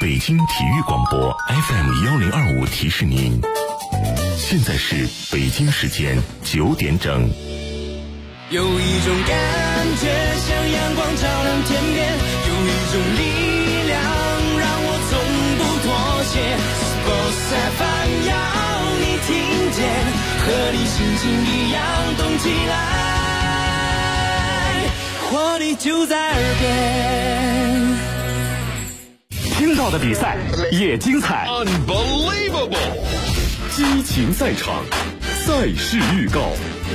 北京体育广播 FM1025提示您，现在是北京时间9点整。 有一种感觉像阳光照亮天边，有一种力量让我从不妥协。Sports FM 要你听见，和你心情一样动起来，活力就在耳边。 听到的比赛也精彩 ，Unbelievable！ 激情赛场，赛事预告。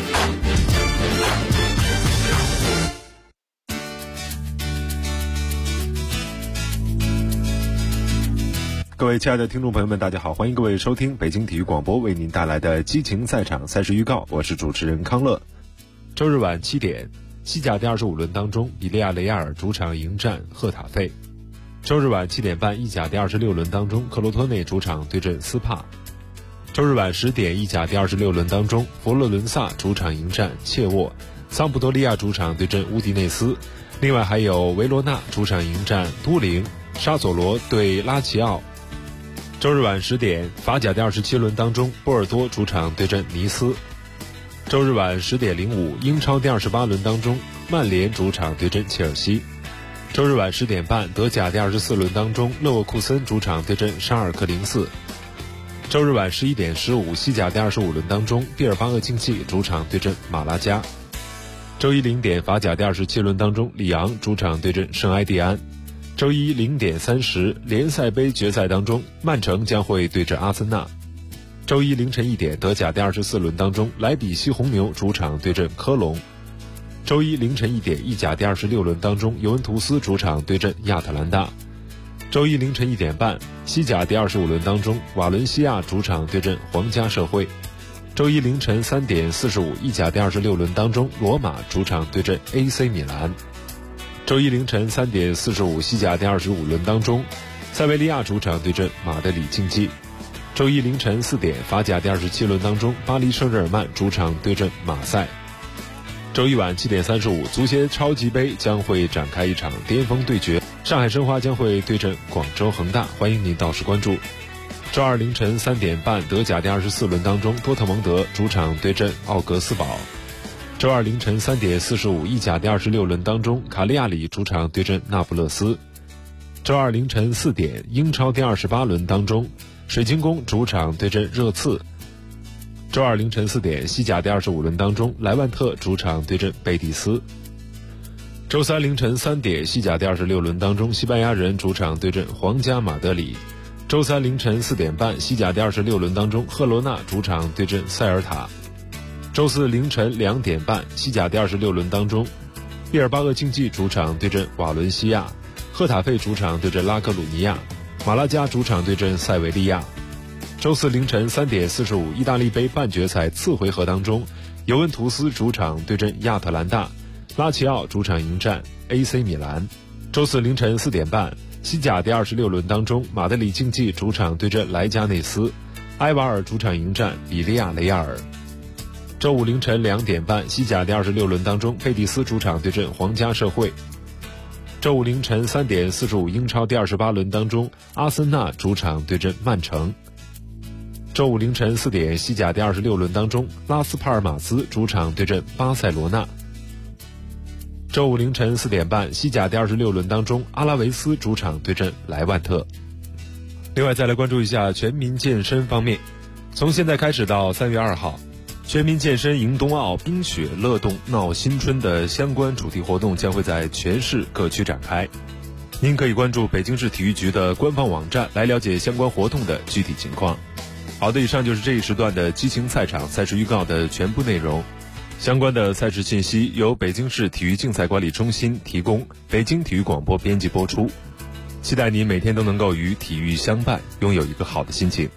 各位亲爱的听众朋友们，大家好，欢迎各位收听北京体育广播为您带来的激情赛场赛事预告，我是主持人康乐。 周日晚7点，西甲第25轮当中，比利亚雷亚尔主场迎战赫塔费。周日晚7点半，意甲第26轮当中，克罗托内主场对阵斯帕。周日晚10点，意甲第26轮当中，佛罗伦萨主场迎战切沃，桑普多利亚主场对阵乌迪内斯。另外还有维罗纳主场迎战都灵，沙索罗对拉齐奥。周日晚10点，法甲第27轮当中，波尔多主场对阵尼斯。周日晚10点05，英超第28轮当中，曼联主场对阵切尔西。周日晚10点半，德甲第24轮当中，勒沃库森主场对阵沙尔克04。周日晚11点15，西甲第25轮当中，毕尔巴鄂竞技主场对阵马拉加。周一0点，法甲第27轮当中，里昂主场对阵圣埃蒂安。周一0点30，联赛杯决赛当中，曼城将会对阵阿森纳。周一凌晨1点，德甲第24轮当中，莱比锡红牛主场对阵科隆。周一凌晨1点，意甲第26轮当中，尤文图斯主场对阵亚特兰大。周一凌晨1点半，西甲第25轮当中，瓦伦西亚主场对阵皇家社会。周一凌晨3点45，意甲第26轮当中，罗马主场对阵 AC 米兰。周一凌晨3点45，西甲第25轮当中，塞维利亚主场对阵马德里竞技。周一凌晨4点，法甲第27轮当中，巴黎圣日耳曼主场对阵马赛。周一晚7点35，足协超级杯将会展开一场巅峰对决，上海申花将会对阵广州恒大，欢迎您到时关注。周二凌晨3点半，德甲第24轮当中，多特蒙德主场对阵奥格斯堡。周二凌晨3点45，意甲第26轮当中，卡利亚里主场对阵那不勒斯。周二凌晨4点，英超第28轮当中，水晶宫主场对阵热刺。周二凌晨4点，西甲第25轮当中，莱万特主场对阵贝蒂斯。周三凌晨3点，西甲第26轮当中，西班牙人主场对阵皇家马德里。周三凌晨4点半，西甲第26轮当中，赫罗纳主场对阵塞尔塔。周四凌晨2点半，西甲第26轮当中，毕尔巴鄂竞技主场对阵瓦伦西亚，赫塔费主场对阵拉科鲁尼亚，马拉加主场对阵塞维利亚。周四凌晨3点45，意大利杯半决赛次回合当中，尤文图斯主场对阵亚特兰大，拉齐奥主场迎战 AC 米兰。周四凌晨4点半，西甲第26轮当中，马德里竞技主场对阵莱加内斯，埃瓦尔主场迎战比利亚雷亚尔。周五凌晨2点半，西甲第26轮当中，贝蒂斯主场对阵皇家社会。周五凌晨3点45，英超第28轮当中，阿森纳主场对阵曼城。周五凌晨4点，西甲第26轮当中，拉斯帕尔马斯主场对阵巴塞罗那。周五凌晨4点半，西甲第26轮当中，阿拉维斯主场对阵莱万特。另外再来关注一下全民健身方面，从现在开始到3月2号，全民健身迎冬奥，冰雪乐动闹新春的相关主题活动将会在全市各区展开。您可以关注北京市体育局的官方网站来了解相关活动的具体情况。好的，以上就是这一时段的激情赛场赛事预告的全部内容。相关的赛事信息由北京市体育竞赛管理中心提供，北京体育广播编辑播出。期待您每天都能够与体育相伴，拥有一个好的心情。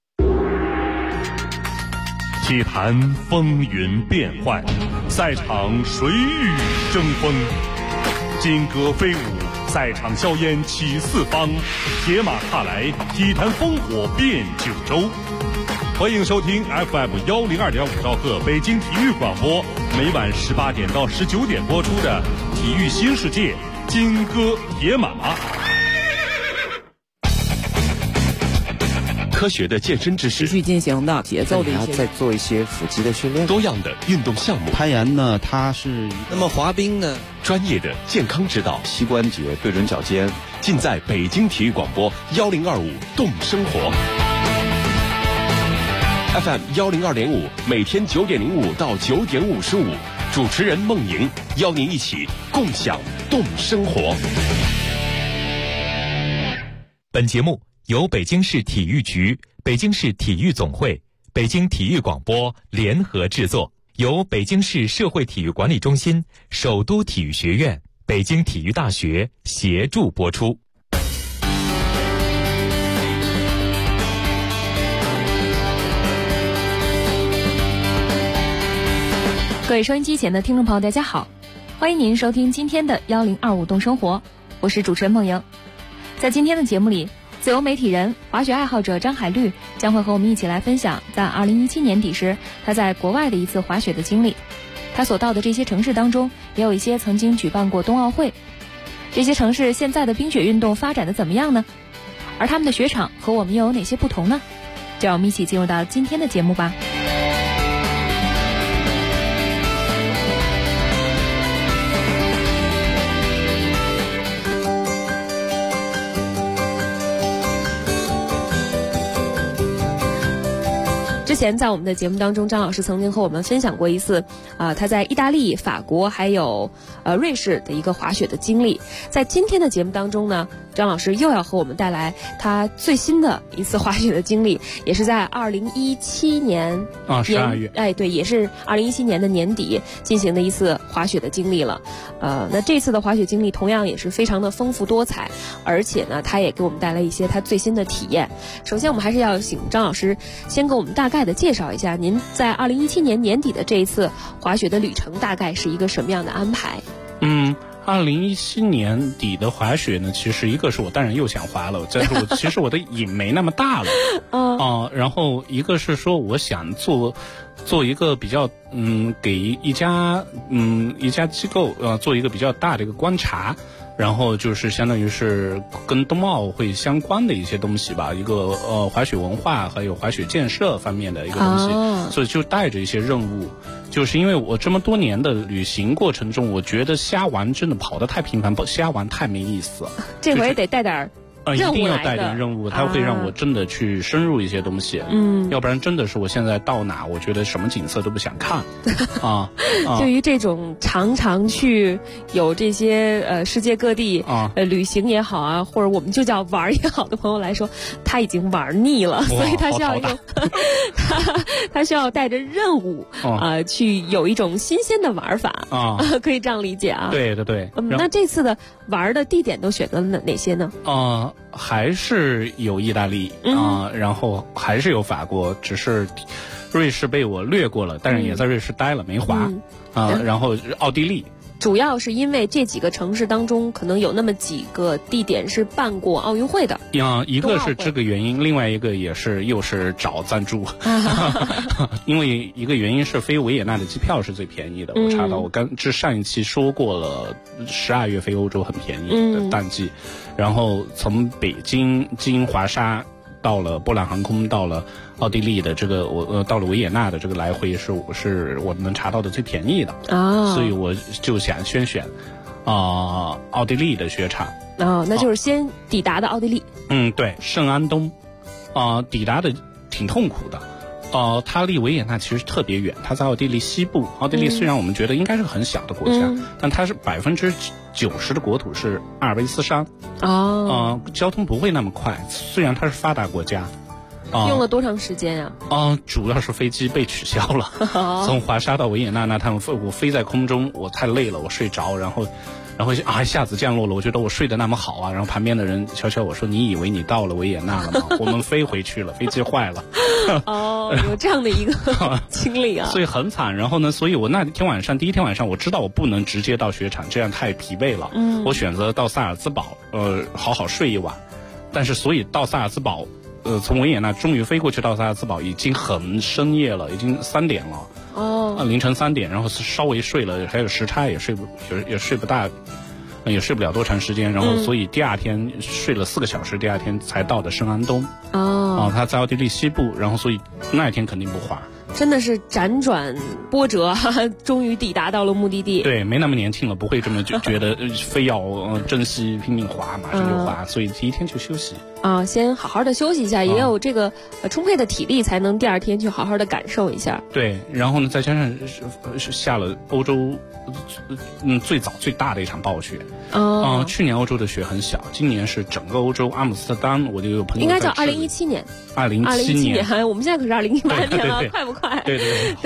体坛风云变幻，赛场谁与争锋？金戈飞舞，赛场硝烟起四方，铁马踏来，体坛烽火遍九州。欢迎收听 FM102.5兆赫北京体育广播，每晚18点到19点播出的《体育新世界》金戈铁马。 科学的健身知识， 持续进行的节奏的一些， 再做一些腹肌的训练， 多样的运动项目， 攀岩呢，它是那么滑冰呢， 专业的健康指导， 膝关节对准脚尖， 尽在北京体育广播1025动生活 FM 102.5，每天9点05到9点55，主持人孟莹邀您一起共享动生活。 本节目由北京市体育局、北京市体育总会、北京体育广播联合制作，由北京市社会体育管理中心、首都体育学院、北京体育大学协助播出。 各位收音机前的听众朋友，大家好，欢迎您收听今天的1025动生活，我是主持人孟莹。在今天的节目里，自由媒体人、滑雪爱好者张海绿将会和我们一起来分享在2017年底时他在国外的一次滑雪的经历。他所到的这些城市当中，也有一些曾经举办过冬奥会。这些城市现在的冰雪运动发展的怎么样呢？而他们的雪场和我们又有哪些不同呢？就让我们一起进入到今天的节目吧。之前在我们的节目当中，张老师曾经和我们分享过一次他在意大利、法国还有瑞士的一个滑雪的经历。在今天的节目当中呢，张老师又要和我们带来他最新的一次滑雪的经历，也是在2017年 12月， 对，也是2017年的年底进行的一次滑雪的经历了。那这次的滑雪经历同样也是非常的丰富多彩，而且呢，他也给我们带来一些他最新的体验。首先，我们还是要请张老师先给我们大概的介绍一下，您在2017年年底的这一次滑雪的旅程大概是一个什么样的安排 ？2017年底的滑雪呢，其实一个是我当然又想滑了，但是其实我的瘾没那么大了然后一个是说我想做一个比较给一家机构做一个比较大的一个观察，然后就是相当于是跟冬奥会相关的一些东西吧，一个滑雪文化还有滑雪建设方面的一个东西，所以就带着一些任务。就是因为我这么多年的旅行过程中，我觉得瞎玩真的跑得太频繁，瞎玩太没意思。 这回得带点一定要带点任务，它会让我真的去深入一些东西。要不然真的是我现在到哪，我觉得什么景色都不想看对于这种常常去有这些世界各地旅行也好啊，或者我们就叫玩也好的朋友来说，他已经玩腻了，所以他需要他需要带着任务去有一种新鲜的玩法可以这样理解啊。 对对对。 那这次的玩的地点都选择了哪些呢？ 还是有意大利然后还是有法国，只是瑞士被我略过了，但是也在瑞士待了没滑然后奥地利。 主要是因为这几个城市当中可能有那么几个地点是办过奥运会的， 一个是这个原因，另外一个又是找赞助因为一个原因是飞维也纳的机票是最便宜的，我查到，我上一期说过了，12月飞欧洲很便宜的淡季，然后从北京经华沙到了波兰航空，到了奥地利的这个到了维也纳的这个来回是我能查到的最便宜的所以我就想先选奥地利的雪场那就是先抵达的奥地利。 对，圣安东抵达的挺痛苦的。它离维也纳其实特别远，它在奥地利西部。奥地利虽然我们觉得应该是很小的国家，但它是90%的国土是阿尔卑斯山交通不会那么快，虽然它是发达国家。 用了多长时间呀？ 主要是飞机被取消了从华沙到维也纳那趟我飞在空中，我太累了，我睡着，然后一下子降落了，我觉得我睡得那么好然后旁边的人悄悄我说，你以为你到了维也纳了吗？我们飞回去了，飞机坏了有这样的一个经历所以很惨。然后呢，所以我第一天晚上我知道我不能直接到雪场，这样太疲惫了我选择到萨尔兹堡好好睡一晚。但是所以到萨尔兹堡从维也纳终于飞过去到萨尔兹堡已经很深夜了，已经3点了凌晨3点，然后稍微睡了，还有时差也睡不大也睡不了多长时间，然后所以第二天睡了4个小时，第二天才到的圣安东。他在奥地利西部，然后所以那一天肯定不滑。 真的是辗转波折，终于抵达到了目的地。 对，没那么年轻了，不会这么觉得非要珍惜拼命滑，马上就滑，所以第一天就休息。 先好好的休息一下，也有这个充沛的体力，才能第二天去好好的感受一下。 对，然后呢，再加上是下了欧洲最早最大的一场暴雪。去年欧洲的雪很小，今年是整个欧洲，阿姆斯特丹我就有朋友应该叫2017年。 2017 年，我们现在可是2018年了，快不快？ 对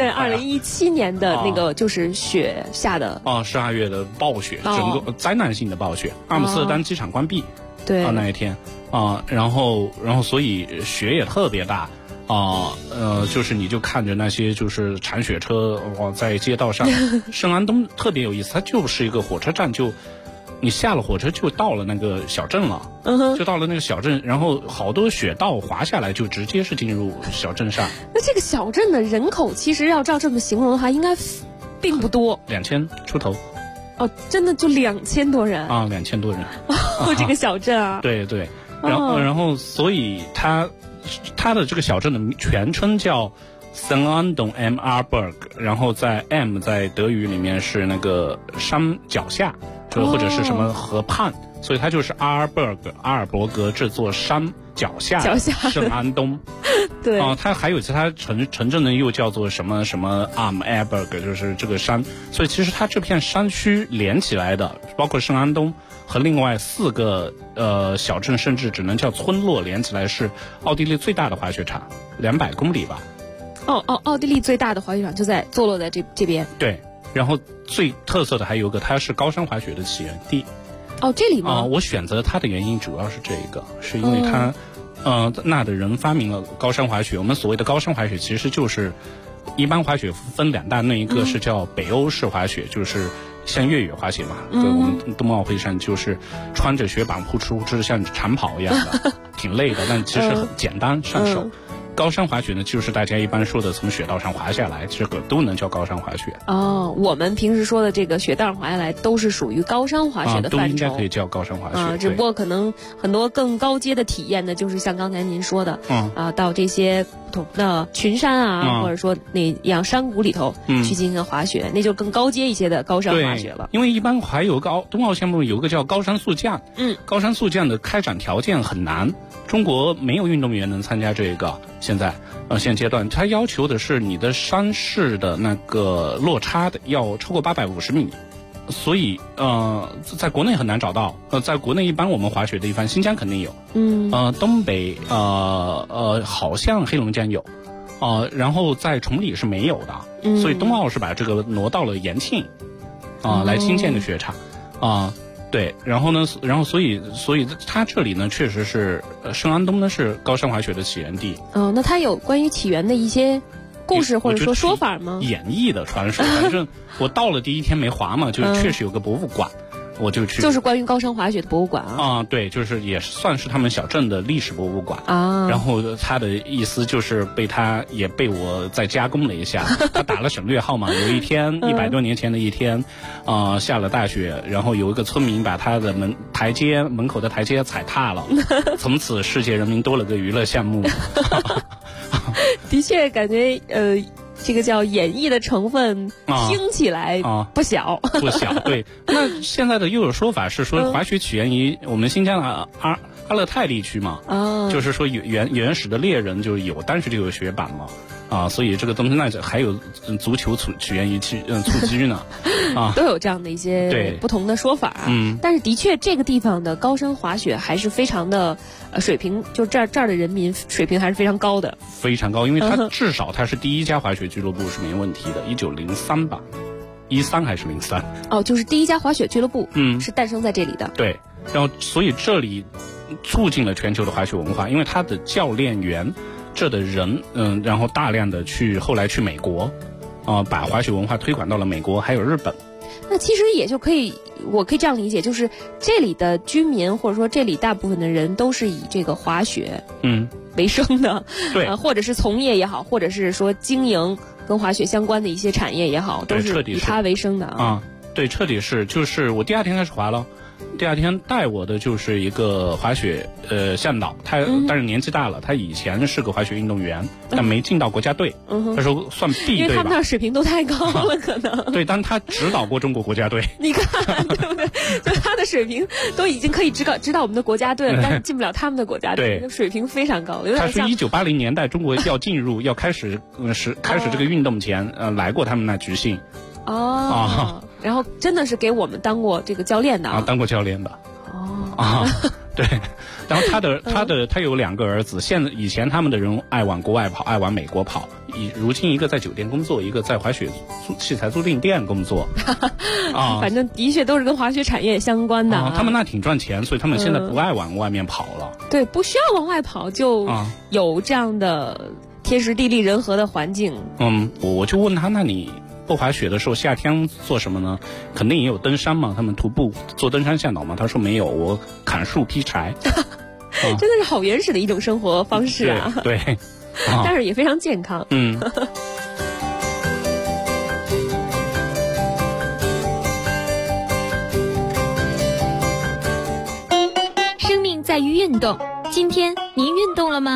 2017年的那个就是雪下的 12月的暴雪，整个灾难性的暴雪，阿姆斯特丹机场关闭。 对那一天然后所以雪也特别大。就是你就看着那些就是铲雪车在街道上，圣安东特别有意思，它就是一个火车站，就你下了火车就到了那个小镇了，就到了那个小镇，然后好多雪道滑下来就直接是进入小镇上。 那这个小镇的人口其实要照这么形容的话，应该并不多 ，2000出头。 真的就2000多人 2000多人。 这个小镇啊。 对，然后所以它的这个小镇的全称叫圣安东 Marburg， 然后在 M 在德语里面是那个山脚下，就或者是什么河畔，所以它就是阿尔伯格这座山脚下圣安东。 对它还有其他城镇呢，又叫做什么什么 Armberg， 就是这个山，所以其实它这片山区连起来的，包括圣安东和另外4个小镇，甚至只能叫村落连起来，是奥地利最大的滑雪场，200公里吧。 奥地利最大的滑雪场就在坐落在这边。 对，然后最特色的还有个，它是高山滑雪的起源地。 这里吗？ 我选择它的原因主要是这个，是因为它那的人发明了高山滑雪。我们所谓的高山滑雪其实就是一般滑雪分2大类，一个是叫北欧式滑雪，就是像越野滑雪嘛，我们冬奥会上就是穿着雪板呼哧像长跑一样的，挺累的，但其实很简单上手。高山滑雪呢，就是大家一般说的从雪道上滑下来，这个都能叫高山滑雪。 我们平时说的这个雪道上滑下来，都是属于高山滑雪的范畴， 都应该可以叫高山滑雪。 只不过可能很多更高阶的体验呢，就是像刚才您说的，到这些不同的群山或者说那样山谷里头去进行滑雪，那就更高阶一些的高山滑雪了。 因为一般还有个冬奥项目有个叫高山速降，高山速降的开展条件很难，中国没有运动员能参加这个。现阶段，它要求的是你的山势的那个落差的要超过850米，所以在国内很难找到。在国内一般我们滑雪的地方，新疆肯定有，东北好像黑龙江有，然后在崇礼是没有的，所以冬奥是把这个挪到了延庆，来新建的雪场，对，然后所以它这里呢，确实是圣安东呢是高山滑雪的起源地。 那它有关于起源的一些故事或者说法吗？ 演绎的传说，反正我到了第一天没滑嘛，就确实有个博物馆。我就去， 就是关于高山滑雪的博物馆对，就是也算是他们小镇的历史博物馆然后他的意思就是被我再加工了一下，他打了省略号嘛。有一天100多年前的一天，下了大雪，然后有一个村民把他的门口的台阶踩踏了，从此世界人民多了个娱乐项目。 的确，感觉这个叫演绎的成分，听起来不小， 不小。对，那现在的又有说法是说，滑雪起源于我们新疆的阿勒泰地区嘛，就是说原始的猎人就有，当时就有雪板嘛，所以这个东西那还有足球起源于蹴鞠呢， 都有这样的一些不同的说法。但是的确这个地方的高山滑雪还是非常的水平，就这儿的人民水平还是非常高的， 非常高，因为它至少它是第一家滑雪俱乐部是没问题的，1903吧，13还是03？ 就是第一家滑雪俱乐部，是诞生在这里的。 对，然后所以这里促进了全球的滑雪文化，因为它的教练员这的人，然后大量的后来去美国，把滑雪文化推广到了美国还有日本。 那其实也就我可以这样理解，就是这里的居民或者说这里大部分的人都是以这个滑雪为生的， 对， 或者是从业也好，或者是说经营跟滑雪相关的一些产业也好，都是以它为生的对，彻底是，就是我第2天开始滑了， 第二天带我的就是一个滑雪向导，他但是年纪大了，他以前是个滑雪运动员，但没进到国家队。他说算 B 队吧， 因为他们那水平都太高了，可能。 对，但他指导过中国国家队。 你看，对不对？就他的水平都已经可以指导我们的国家队了，但是进不了他们的国家队， 对， 水平非常高。有点他像说1980年代中国要进入要开始这个运动前，来过他们那集训。 然后真的是给我们当过这个教练的当过教练的。对，然后他有2个儿子，以前他们的人爱往国外跑，爱往美国跑，如今一个在酒店工作，一个在滑雪器材租赁店工作。 反正的确都是跟滑雪产业相关的。 他们那挺赚钱，所以他们现在不爱往外面跑了。 对，不需要往外跑，就有这样的天时地利人和的环境。 我就问他，那你不滑雪的时候夏天做什么呢？肯定也有登山嘛，他们徒步做登山向导嘛。他说没有，我砍树劈柴。 真的是好原始的一种生活方式啊。 对， 但是也非常健康。 生命在于运动，今天您运动了吗？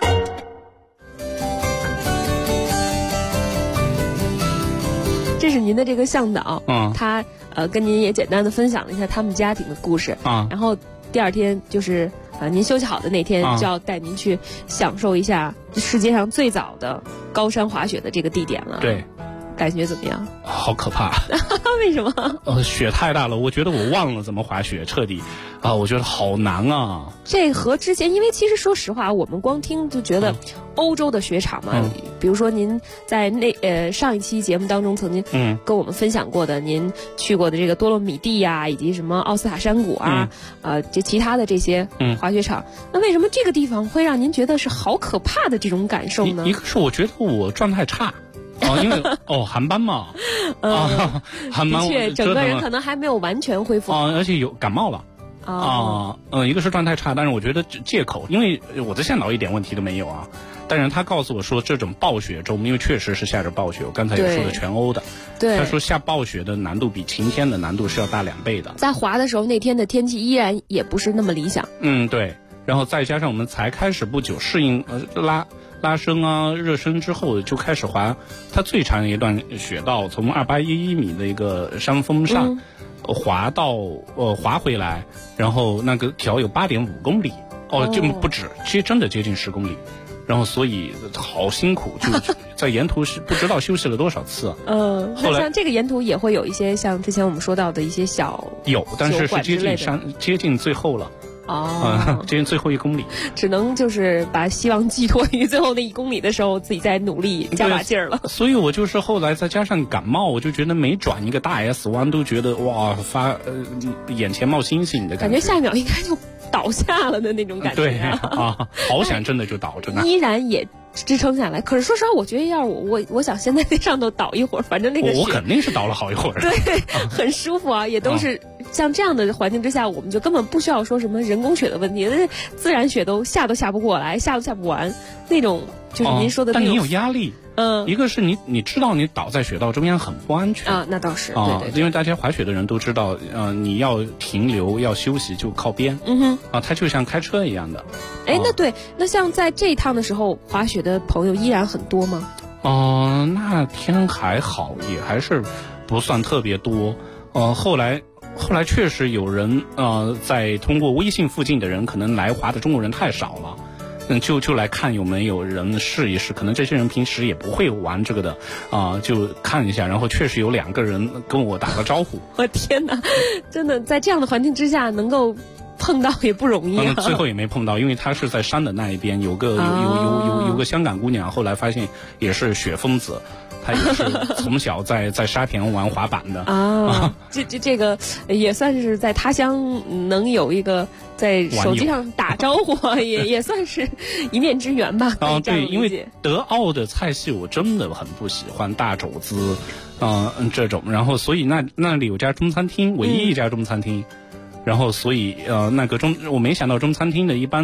这是您的这个向导，他跟您也简单的分享了一下他们家庭的故事，然后第二天就是您休息好的那天，就要带您去享受一下世界上最早的高山滑雪的这个地点了。 对， 感觉怎么样？ 好可怕！ 为什么？ 雪太大了，我觉得我忘了怎么滑雪，彻底我觉得好难啊。 这和之前，因为其实说实话，我们光听就觉得欧洲的雪场嘛，比如说您在上一期节目当中曾经跟我们分享过的，您去过的这个多洛米蒂呀，以及什么奥斯塔山谷啊，这其他的这些滑雪场，那为什么这个地方会让您觉得是好可怕的这种感受呢？ 一个是我觉得我状态差。因为寒斑嘛，寒斑， 的确，整个人可能还没有完全恢复， 而且有感冒了，一个是状态差，但是我觉得借口，因为我的向导一点问题都没有啊，但是他告诉我说这种暴雪中，因为确实是下着暴雪，我刚才也说的全欧的， 对， 他说下暴雪的难度比晴天的难度是要大2倍的， 在滑的时候那天的天气依然也不是那么理想， 对，然后再加上我们才开始不久适应拉伸热身之后就开始滑，它最长的一段雪道从2811米的一个山峰上，滑回来，然后那个条有8.5公里，就不止，其实真的接近10公里，然后所以好辛苦，就在沿途是不知道休息了多少次。 后来像这个沿途也会有一些像之前我们说到的一些有，但是是接近最后了。接近最后1公里， 只能就是把希望寄托于最后那1公里的时候，自己再努力加把劲儿了。 所以我就是后来再加上感冒，我就觉得每转一个大 S 弯都觉得哇眼前冒星星的感觉下一秒应该就倒下了的那种感觉。 对好想真的就倒着呢， 依然也支撑下来。可是说实话，我觉得要是我想现在在上头倒一会儿，反正那个我肯定是倒了好一会儿。 对，很舒服也都是像这样的环境之下，我们就根本不需要说什么人工雪的问题，那自然雪都下不过来，下都下不完那种，就是您说的那种。 但你有压力。一个是你知道你倒在雪道中间很不安全那倒是对， 因为大家滑雪的人都知道，你要停留要休息就靠边，它就像开车一样的。 那对，那像在这一趟的时候，滑雪的朋友依然很多吗？ 那天还好，也还是不算特别多。后来确实有人在通过微信附近的人，可能来滑的中国人太少了。就来看有没有人试一试，可能这些人平时也不会玩这个的，就看一下，然后确实有2个人跟我打了招呼。 我天哪，真的在这样的环境之下能够碰到也不容易最后也没碰到，因为他是在山的那一边，有个香港姑娘，后来发现也是雪疯子。他也是从小在沙田玩滑板的这个也算是在他乡能有一个在手机上打招呼，也算是一面之缘吧。 对，因为德奥的菜系我真的很不喜欢大肘子，这种，然后所以那里有家中餐厅，唯一一家中餐厅。然后所以我没想到中餐厅的一般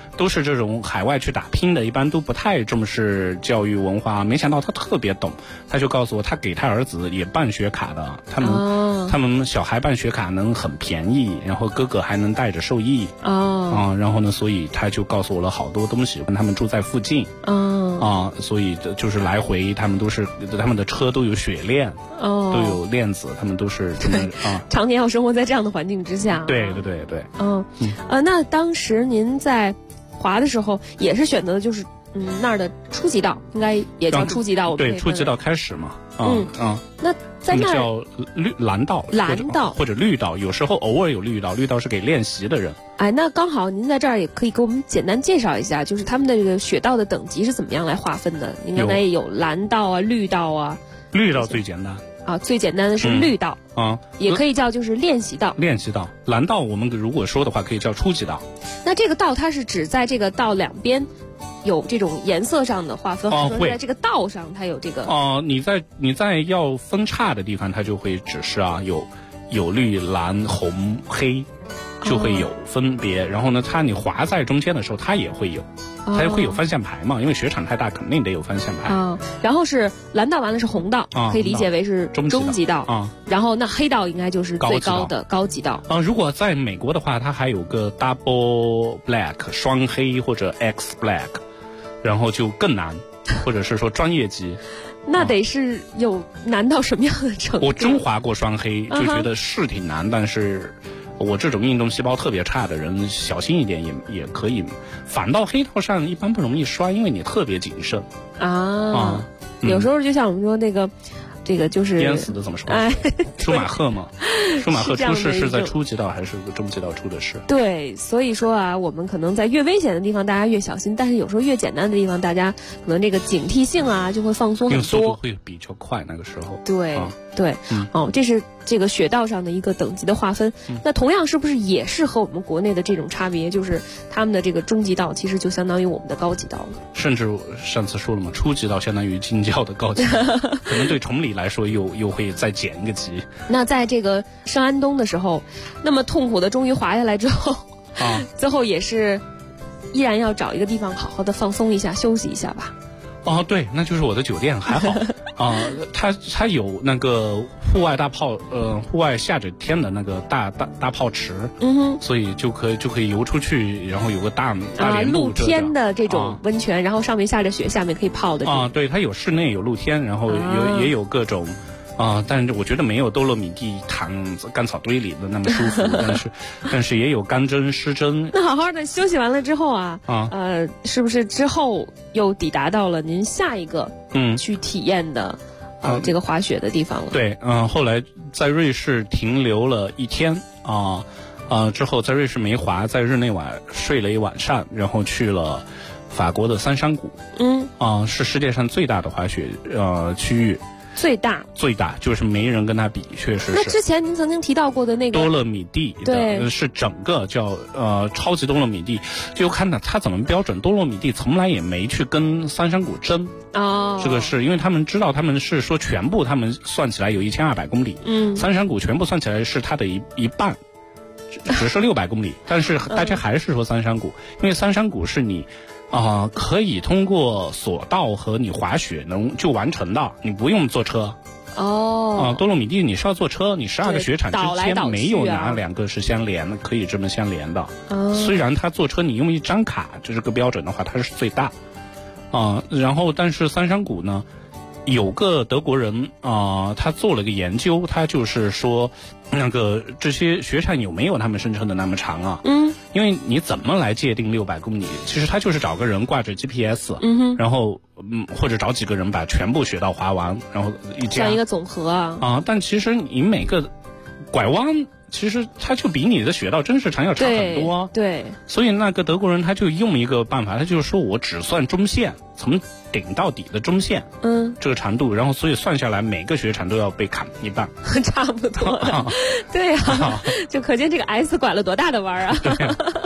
都是这种海外去打拼的，一般都不太重视教育文化。没想到他特别懂，他就告诉我，他给他儿子也办学卡的，他们小孩办学卡能很便宜，然后哥哥还能带着受益。然后呢，所以他就告诉我了好多东西，跟他们住在附近。所以就是来回他们的车都有雪链，都有链子，他们都是这么常年要生活在这样的环境之下。 对。 那当时您在滑的时候也是选择的就是那儿的初级道，应该也叫初级道。我们对，初级道开始嘛。 那在那儿叫蓝道或者绿道，有时候偶尔有绿道，绿道是给练习的人。 那刚好您在这儿也可以给我们简单介绍一下，就是他们的这个雪道的等级是怎么样来划分的？您刚才有蓝道啊、绿道啊。 绿道最简单。 最简单的是绿道。也可以叫就是练习道。 练习道，蓝道我们如果说的话可以叫初级道。 那这个道它是指在这个道两边有这种颜色上的划分，还是说在这个道上它有这个？ 你在要分叉的地方，它就会指示有绿、蓝、红、黑，就会有分别。然后呢，你滑在中间的时候，它也会有。它会有方向牌嘛？因为雪场太大，肯定得有方向牌。 然后是蓝道完了是红道，可以理解为是中级道。然后那黑道应该就是最高的高级道。 如果在美国的话，它还有个 double black 双黑或者 X black， 然后就更难，或者是说专业级。 那得是有难到什么样的程度？ 我真滑过双黑，就觉得是挺难，但是我这种运动细胞特别差的人，小心一点也可以。反倒黑道上一般不容易摔，因为你特别谨慎。 有时候就像我们说这个就是淹死的怎么说？舒马赫嘛，舒马赫出事是在初级道还是中级道出的事？ 对，所以说我们可能在越危险的地方大家越小心，但是有时候越简单的地方，大家可能这个警惕性就会放松很多， 速度会比较快那个时候。 对。这是这个雪道上的一个等级的划分。那同样是不是也是和我们国内的这种差别，就是他们的这个中级道其实就相当于我们的高级道了？ 甚至上次说了嘛，初级道相当于京郊的高级道，可能对崇礼来说又会再减一个级。 那在这个上安东的时候，那么痛苦的终于滑下来之后，最后也是依然要找一个地方好好的放松一下、休息一下吧。 对，那就是我的酒店，还好。它有那个户外大泡，户外下着天的那个大泡池，所以就可以游出去，然后有个大连露天的这种温泉，然后上面下着雪，下面可以泡的。 对，它有室内有露天，然后也有各种。但是我觉得没有多洛米蒂躺干草堆里的那么舒服，但是也有干蒸湿蒸。 那好好的休息完了之后是不是之后又抵达到了您下一个去体验的这个滑雪的地方了？ 对，后来在瑞士停留了一天之后在瑞士没滑，在日内瓦睡了一晚上，然后去了法国的三山谷。是世界上最大的滑雪区域。 最大就是没人跟他比，确实是。 那之前您曾经提到过的那个多洛米蒂的，是整个叫超级多洛米蒂，就看他怎么标准。多洛米蒂从来也没去跟三山谷争这个是因为他们知道他们是说全部他们算起来有1200公里，三山谷全部算起来是它的一半，只是600公里，但是大家还是说三山谷，因为三山谷是你。可以通过索道和你滑雪就完成的，你不用坐车。多洛米蒂你是要坐车，你12个雪场之间没有哪2个是相连的，可以这么相连的。虽然他坐车你用一张卡这是个标准的话，它是最大。然后但是三山谷呢，有个德国人他做了个研究，他就是说这些雪场有没有他们声称的那么长因为你怎么来界定600公里？其实他就是找个人挂着 GPS，然后或者找几个人把全部雪道滑完，然后像一个总和但其实你每个拐弯，其实它就比你的雪道真实长要差很多。 对， 所以那个德国人他就用一个办法，他就是说我只算中线，从顶到底的中线，这个长度，然后所以算下来每个雪场都要被砍一半， 差不多。对就可见这个 S 拐了多大的弯对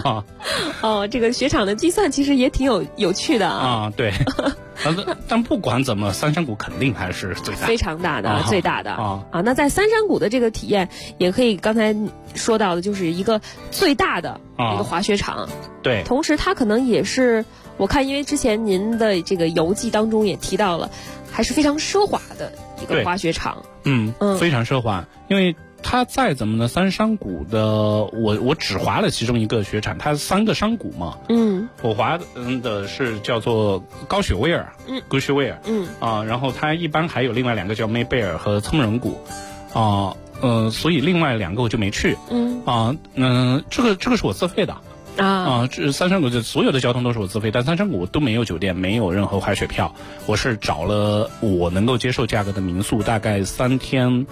哦，这个雪场的计算其实也挺有趣的啊。 对。但不管怎么，三山谷肯定还是最大， 非常大的，最大的那在三山谷的这个体验，也可以刚才说到的，就是一个最大的一个滑雪场。 对， 同时它可能也是我看，因为之前您的这个游记当中也提到了，还是非常奢华的一个滑雪场。 非常奢华，因为它再怎么呢，三山谷的我只滑了其中一个雪场，它3个山谷嘛。我滑的是叫做高雪威尔，Good雪威尔。然后它一般还有另外2个叫梅贝尔和聪人谷，所以另外2个我就没去。这个是我自费的。这三山谷就所有的交通都是我自费，但三山谷都没有酒店，没有任何滑雪票。我是找了我能够接受价格的民宿，大概3天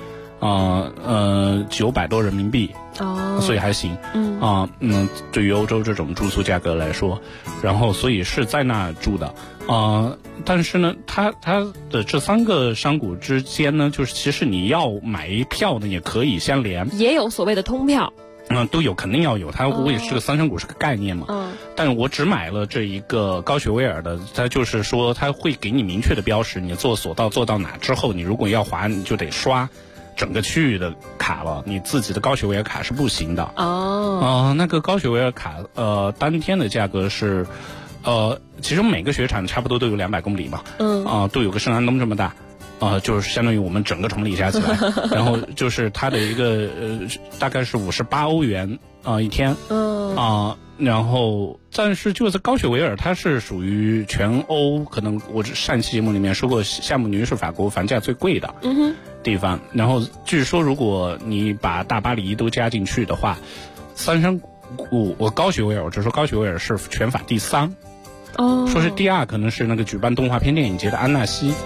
，900多人民币。所以还行。对于欧洲这种住宿价格来说，然后所以是在那住的。但是呢，它的这3个山谷之间呢，就是其实你要买票呢，也可以相连， 也有所谓的通票。 都有，肯定要有。我也是个三山谷是个概念嘛。但我只买了这一个高雪威尔的，它就是说它会给你明确的标识，你坐索道坐到哪之后，你如果要滑，你就得刷整个区域的卡了，你自己的高雪威尔卡是不行的。那个高雪威尔卡当天的价格是其实每个雪场差不多都有200公里嘛。都有个圣安东这么大。就是相当于我们整个崇礼加起来，然后就是它的一个大概是58欧元一天。然后但是就是高雪维尔，它是属于全欧，可能我上期节目里面说过，夏慕尼是法国房价最贵的地方。然后据说如果你把大巴黎都加进去的话，三山谷高雪维尔，我只说高雪维尔是全法第3。说是第2可能是那个举办动画片电影节的安纳西。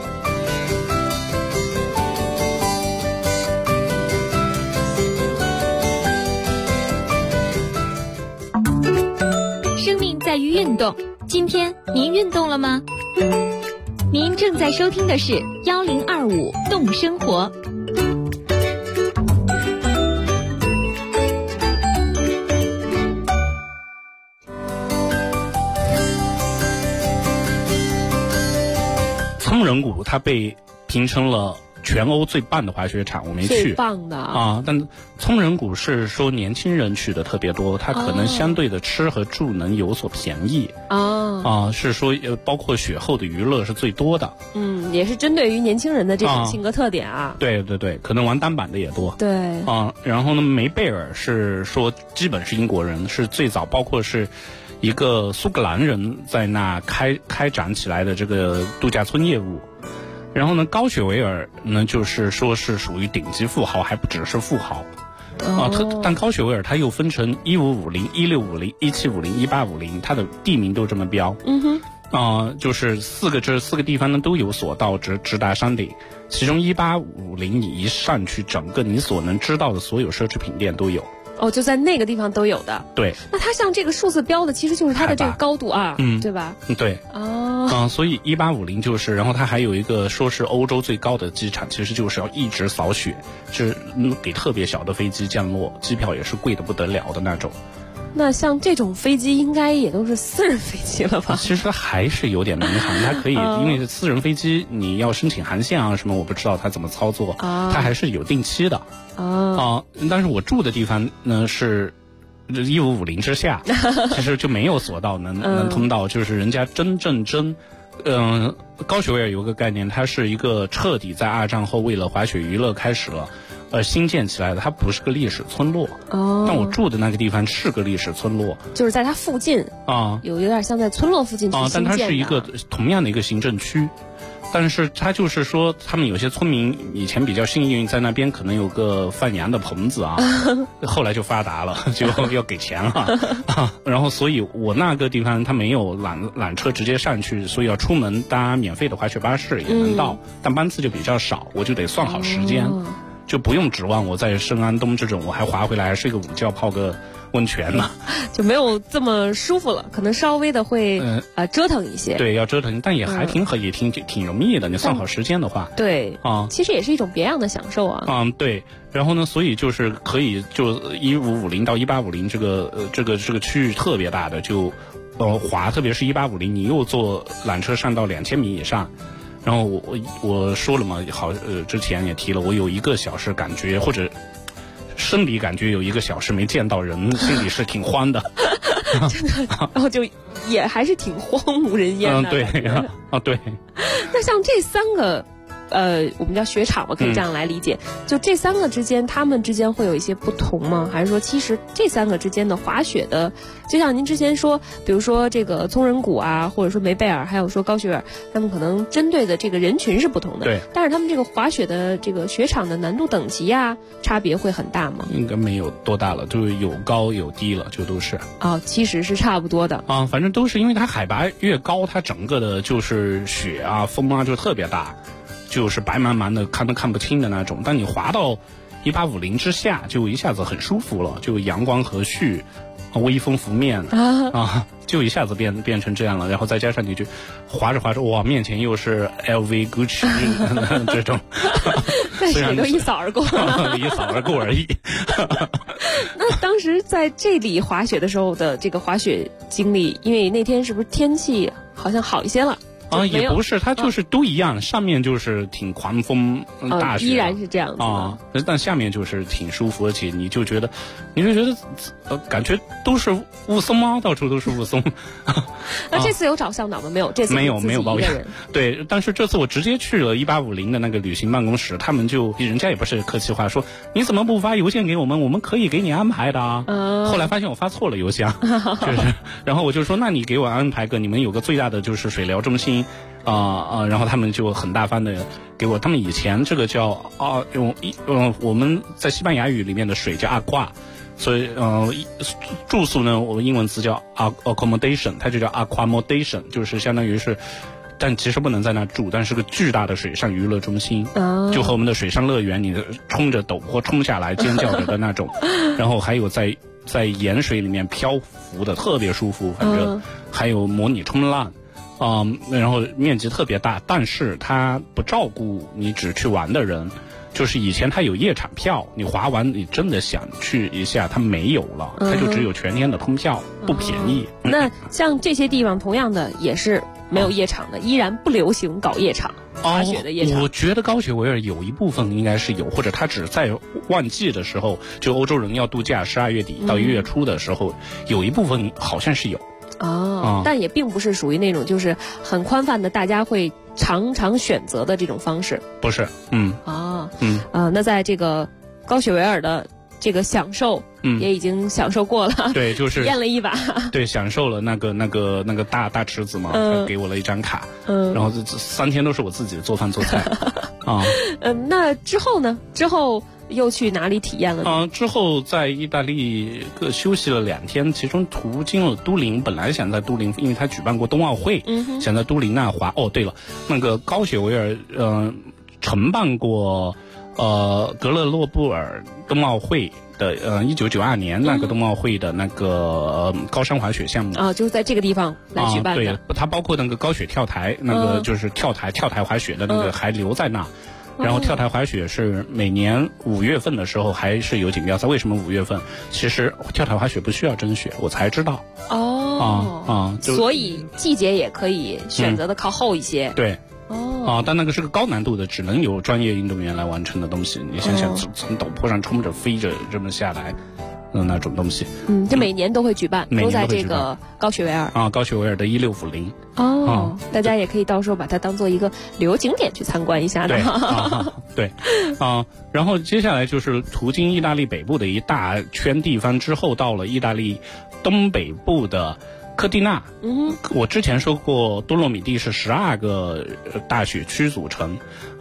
在于运动，今天您运动了吗？您正在收听的是1025动生活。 聪人谷它被评成了全欧最棒的滑雪场，我没去。 最棒的但聪人谷是说年轻人去的特别多，它可能相对的吃和住能有所便宜。是说包括雪后的娱乐是最多的。 也是针对于年轻人的这种性格特点啊。 对，可能玩单板的也多。 对。 然后呢，梅贝尔是说基本是英国人，是最早包括是一个苏格兰人在那开展起来的这个度假村业务。然后呢，高雪维尔呢，就是说是属于顶级富豪，还不只是富豪。但高雪维尔它又分成1550、1650、1750、1850，它的地名都这么标。就是这4个地方呢都有索道直达山顶，其中1850你一上去，整个你所能知道的所有奢侈品店都有。 就在那个地方都有的。 对。 那它像这个数字标的，其实就是它的这个高度啊，对吧？ 对。所以1850就是，然后它还有一个说是欧洲最高的机场，其实就是要一直扫雪，是给特别小的飞机降落，机票也是贵得不得了的那种。 那像这种飞机应该也都是私人飞机了吧？ 其实还是有点民航，它可以，因为私人飞机你要申请航线啊什么，我不知道它怎么操作，它还是有定期的。但是我住的地方呢是1550之下，其实就没有索道能通到，就是人家高雪维尔有个概念，它是一个彻底在2战后为了滑雪娱乐开始了新建起来的，它不是个历史村落。但我住的那个地方是个历史村落， 就是在它附近有点像在村落附近去新建的。 但它是一个同样的一个行政区。但是他就是说，他们有些村民以前比较幸运，在那边可能有个放羊的棚子啊，后来就发达了，就要给钱了然后，所以我那个地方他没有缆车直接上去，所以要出门搭免费的滑雪巴士也能到，但班次就比较少，我就得算好时间，就不用指望我在圣安东这种我还滑回来是一个午觉泡个温泉了， 就没有这么舒服了，可能稍微的会折腾一些。 对，要折腾，但也还挺容易的，你算好时间的话。 对啊，其实也是一种别样的享受啊。 对。然后呢，所以就是可以就1550到1850这个区域特别大的就滑，特别是1850，你又坐缆车上到2000米以上。然后我说了嘛，之前也提了，我有1个小时感觉或者生理感觉有1个小时没见到人，心里是挺慌的。 真的，然后就也还是挺荒无人烟的。 对对。 那像这3个。我们叫雪场吧，可以这样来理解。就这3个之间，他们之间会有一些不同吗？还是说，其实这3个之间的滑雪的，就像您之前说，比如说这个松仁谷啊，或者说梅贝尔，还有说高雪尔，他们可能针对的这个人群是不同的。 对。 但是他们这个滑雪的这个雪场的难度等级呀，差别会很大吗？ 应该没有多大了，就是有高有低了，就都是。 其实是差不多的。 反正都是因为它海拔越高，它整个的就是雪啊、风啊就特别大。就是白茫茫的，看都看不清的那种。但你滑到1850之下，就一下子很舒服了，就阳光和煦，微风拂面就一下子变成这样了。然后再加上你就滑着滑着，哇，面前又是 LV、Gucci 这种， 但是也都一扫而过， 一扫而过而已。 那当时在这里滑雪的时候的这个滑雪经历，因为那天是不是天气好像好一些了？ 也不是，它就是都一样，上面就是挺狂风大雪， 依然是这样子但下面就是挺舒服，而且你就觉得感觉都是雾凇吗？到处都是雾凇。 那这次有找向导吗？没有，这次没有包养。对，但是这次我直接去了1850的那个旅行办公室，他们就人家也不是客气话，说你怎么不发邮件给我们？我们可以给你安排的啊。后来发现我发错了邮箱，就是，然后我就说那你给我安排个，你们有个最大的就是水疗中心。然后他们就很大方的给我，他们以前这个叫我们在西班牙语里面的水叫阿挂，所以住宿呢，我们英文词叫 accommodation， 它就叫 accommodation， 就是相当于是，但其实不能在那住，但是个巨大的水上娱乐中心，就和我们的水上乐园，你冲着陡坡冲下来尖叫着的那种，然后还有在盐水里面漂浮的特别舒服，反正还有模拟冲浪。然后面积特别大，但是它不照顾你只去玩的人。就是以前它有夜场票，你滑完你真的想去一下，它没有了，它就只有全天的通票，不便宜。 那像这些地方同样的也是没有夜场的，依然不流行搞夜场。滑雪的夜场， 我觉得高雪维尔有一部分应该是有，或者它只在旺季的时候，就欧洲人要度假，12月底到1月初的时候，有一部分好像是有。 但也并不是属于那种就是很宽泛的，大家会常常选择的这种方式。 不是， 那在这个高雪维尔的这个享受，也已经享受过了。 对，就是体验了一把。 对，享受了那个大池子嘛，他给我了一张卡，然后这3天都是我自己做饭做菜。 那之后呢？之后又去哪里体验了呢？ 之后在意大利休息了2天，其中途经了都灵。本来想在都灵，因为他举办过冬奥会，想在都灵那滑。对了，那个高雪维尔承办过格勒诺布尔冬奥会的1992年那个冬奥会的那个高山滑雪项目就是在这个地方来举办的。 对，它包括那个高雪跳台，那个就是跳台滑雪的那个还留在那。然后跳台滑雪是每年5月份的时候还是有锦标赛。为什么5月份？其实跳台滑雪不需要甄选，我才知道。 所以季节也可以选择的靠后一些。 对。但那个是个高难度的，只能有专业运动员来完成的东西。你想想，从陡坡上冲着飞着这么下来。那种东西， 这每年都会举办，都在这个高雪维尔高雪维尔的1650。 大家也可以到时候把它当做一个旅游景点去参观一下的。 对，然后接下来就是途经意大利北部的一大圈地方之后，到了意大利东北部的科蒂纳。我之前说过，多洛米蒂是12个大雪区组成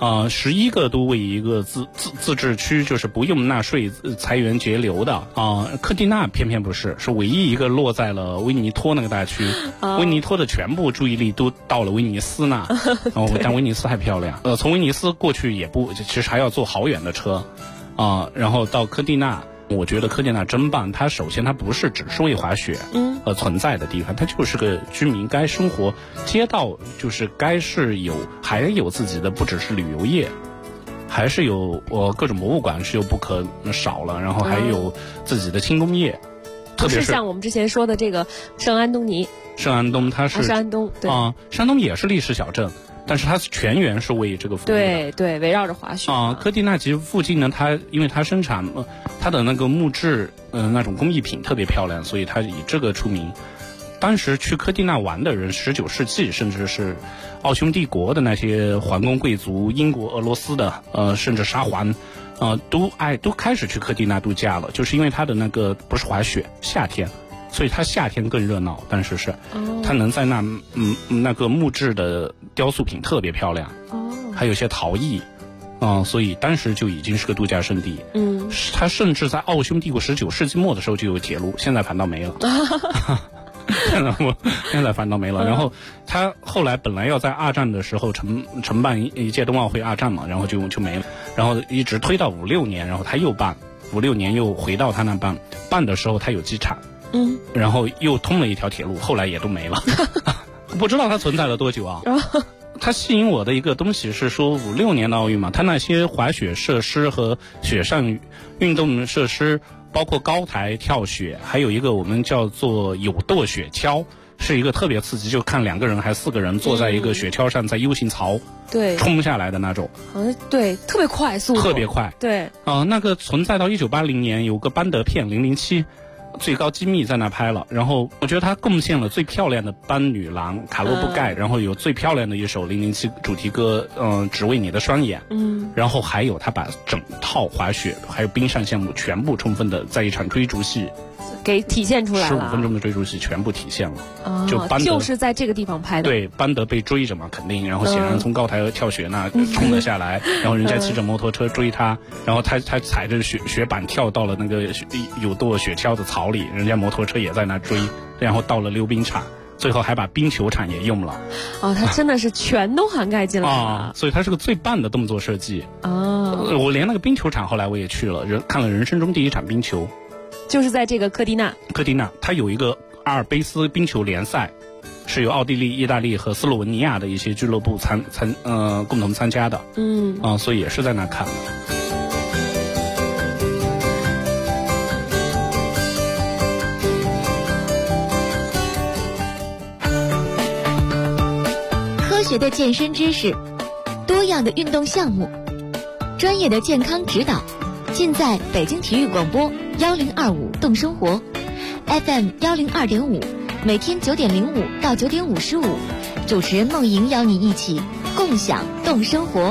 ，11个都为一个自治区，就是不用纳税、财源节流的科蒂纳偏偏不是，是唯一一个落在了威尼托那个大区。威尼托的全部注意力都到了威尼斯那，但威尼斯还漂亮。从威尼斯过去其实还要坐好远的车然后到科蒂纳。 我觉得科蒂纳真棒，它首先它不是只是为滑雪存在的地方，它就是个居民该生活街道，就是该是还有自己的，不只是旅游业，还是有各种博物馆是又不可少了，然后还有自己的轻工业，特别是像我们之前说的这个圣安东尼。 圣安东它是圣安东，对圣安东也是历史小镇，但是它全员是为这个服务的， 对，围绕着滑雪科蒂纳其实附近呢，因为它生产它的那个木质那种工艺品特别漂亮，所以它以这个出名。当时去科蒂纳玩的人，19世纪甚至是奥匈帝国的那些皇宫贵族、英国、俄罗斯的甚至沙皇都开始去科蒂纳度假了，就是因为它的那个不是滑雪，夏天。所以它夏天更热闹，但是它能在那个木质的雕塑品特别漂亮，还有一些陶艺，所以当时就已经是个度假胜地。它甚至在奥匈帝国19世纪末的时候就有铁路，现在反倒没了。现在反倒没了。然后他后来本来要在二战的时候承办一届冬奥会二战嘛，然后就没了，然后一直推到56年，然后他又办56年又回到他那办的时候他有机场。然后又通了一条铁路，后来也都没了。不知道它存在了多久啊。它吸引我的一个东西是说56年的奥运嘛，它那些滑雪设施和雪上运动设施，包括高台跳雪，还有一个我们叫做有舵雪橇，是一个特别刺激，就看2个人还4个人坐在一个雪橇上，在 U 型槽冲下来的那种。 对，特别快速， 特别快。 对， 那个存在到1980年，有个班德片007。最高机密在那拍了，然后我觉得他贡献了最漂亮的班女郎卡洛布盖，然后有最漂亮的一首007主题歌，只为你的双眼，然后还有他把整套滑雪还有冰上项目全部充分的在一场追逐戏给体现出来了 ，15分钟的追逐戏全部体现了， 就是在这个地方拍的。 对，班德被追着嘛，肯定，然后显然从高台跳雪那冲了下来，然后人家骑着摩托车追他，然后他踩着雪板跳到了那个有舵雪橇的槽里，人家摩托车也在那追，然后到了溜冰场，最后还把冰球场也用了。 他真的是全都涵盖进来了所以它是个最棒的动作设计我连那个冰球场后来我也去了，看了人生中第一场冰球。 就是在这个科蒂纳， 它有一个阿尔卑斯冰球联赛，是由奥地利、意大利和斯洛文尼亚的一些俱乐部共同参加的。所以也是在那看。 科学的健身知识，多样的运动项目，专业的健康指导，尽在北京体育广播1025动生活 FM 102.5，每天9点05到9点55，主持人梦莹邀你一起共享动生活。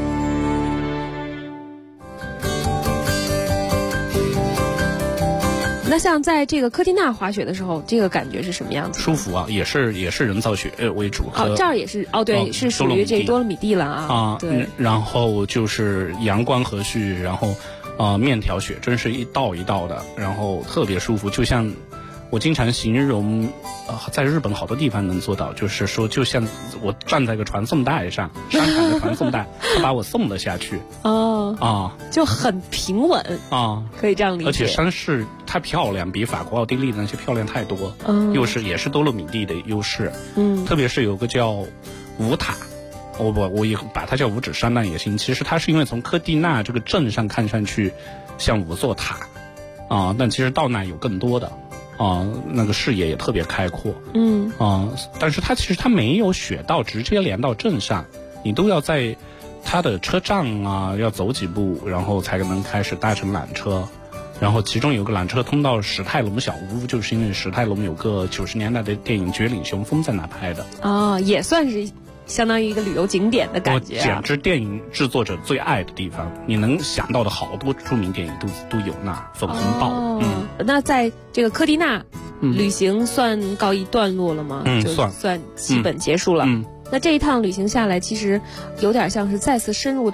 那像在这个科蒂纳滑雪的时候，这个感觉是什么样子？ 舒服啊，也是人造雪为主。 这儿也是对，是属于这多洛米蒂了啊。对， 然后就是阳光和煦，然后面条雪真是一道一道的，然后特别舒服，就像我经常形容，在日本好多地方能做到，就是说就像我站在一个传送带上，山海的传送带，他把我送了下去。 就很平稳可以这样理解。 而且山势太漂亮，比法国、奥地利的那些漂亮太多。也是多洛米蒂的优势。特别是有个叫五塔。我也把它叫五指山那也行。其实它是因为从科蒂纳这个镇上看上去像5座塔但其实到那有更多的那个视野也特别开阔。但是它其实没有雪道直接连到镇上，你都要在它的车站要走几步，然后才能开始搭乘缆车。然后其中有个缆车通到史泰龙小屋，就是因为史泰龙有个90年代的电影《绝岭雄风》在那拍的也算是相当于一个旅游景点的感觉简直电影制作者最爱的地方，你能想到的好多著名电影都有那粉红豹。 那在这个科蒂纳旅行算告一段落了吗？就算基本结束了。那这一趟旅行下来，其实有点像是再次深入到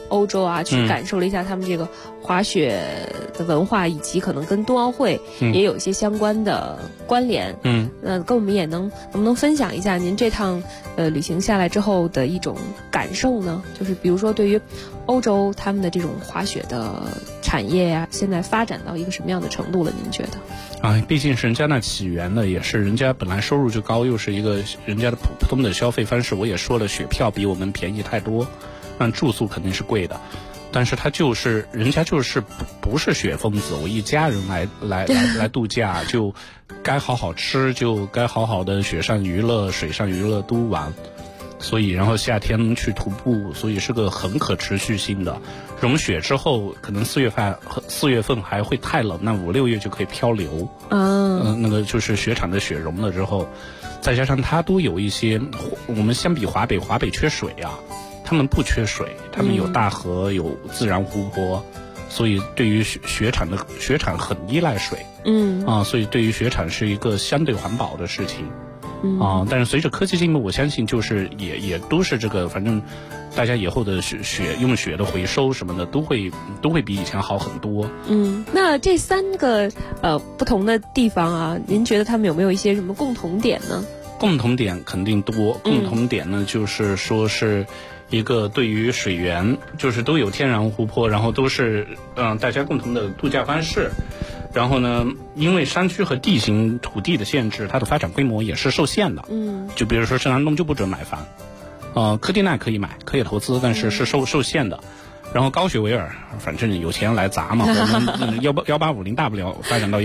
欧洲啊，去感受了一下他们这个滑雪的文化，以及可能跟冬奥会也有一些相关的关联。跟我们也能不能分享一下您这趟旅行下来之后的一种感受呢？就是比如说对于欧洲他们的这种滑雪的产业呀，现在发展到一个什么样的程度了？您觉得？ 毕竟是人家那起源的，也是人家本来收入就高，又是一个人家的普通的消费方式。我也说了，雪票比我们便宜太多，但住宿肯定是贵的。但是他就是人家就是不是雪疯子，我一家人来度假，就该好好吃，就该好好的雪上娱乐、水上娱乐都玩。所以然后夏天去徒步，所以是个很可持续性的。融雪之后，可能4月份还会太冷，那5、6月就可以漂流。那个就是雪场的雪融了之后，再加上它都有一些，我们相比华北缺水啊，他们不缺水，他们有大河，有自然湖泊，所以对于雪场很依赖水。所以对于雪场是一个相对环保的事情。但是随着科技进步，我相信就是也都是这个，反正大家以后的用雪的回收什么的都会比以前好很多。 那这3个不同的地方啊，您觉得他们有没有一些什么共同点呢？ 共同点肯定多，共同点呢就是说是一个对于水源，就是都有天然湖泊，然后都是大家共同的度假方式。然后呢，因为山区和地形土地的限制，它的发展规模也是受限的。就比如说圣安东就不准买房，科蒂奈可以买，可以投资，但是是受限的。然后高雪维尔，反正有钱来砸嘛，我们1850大不了发展到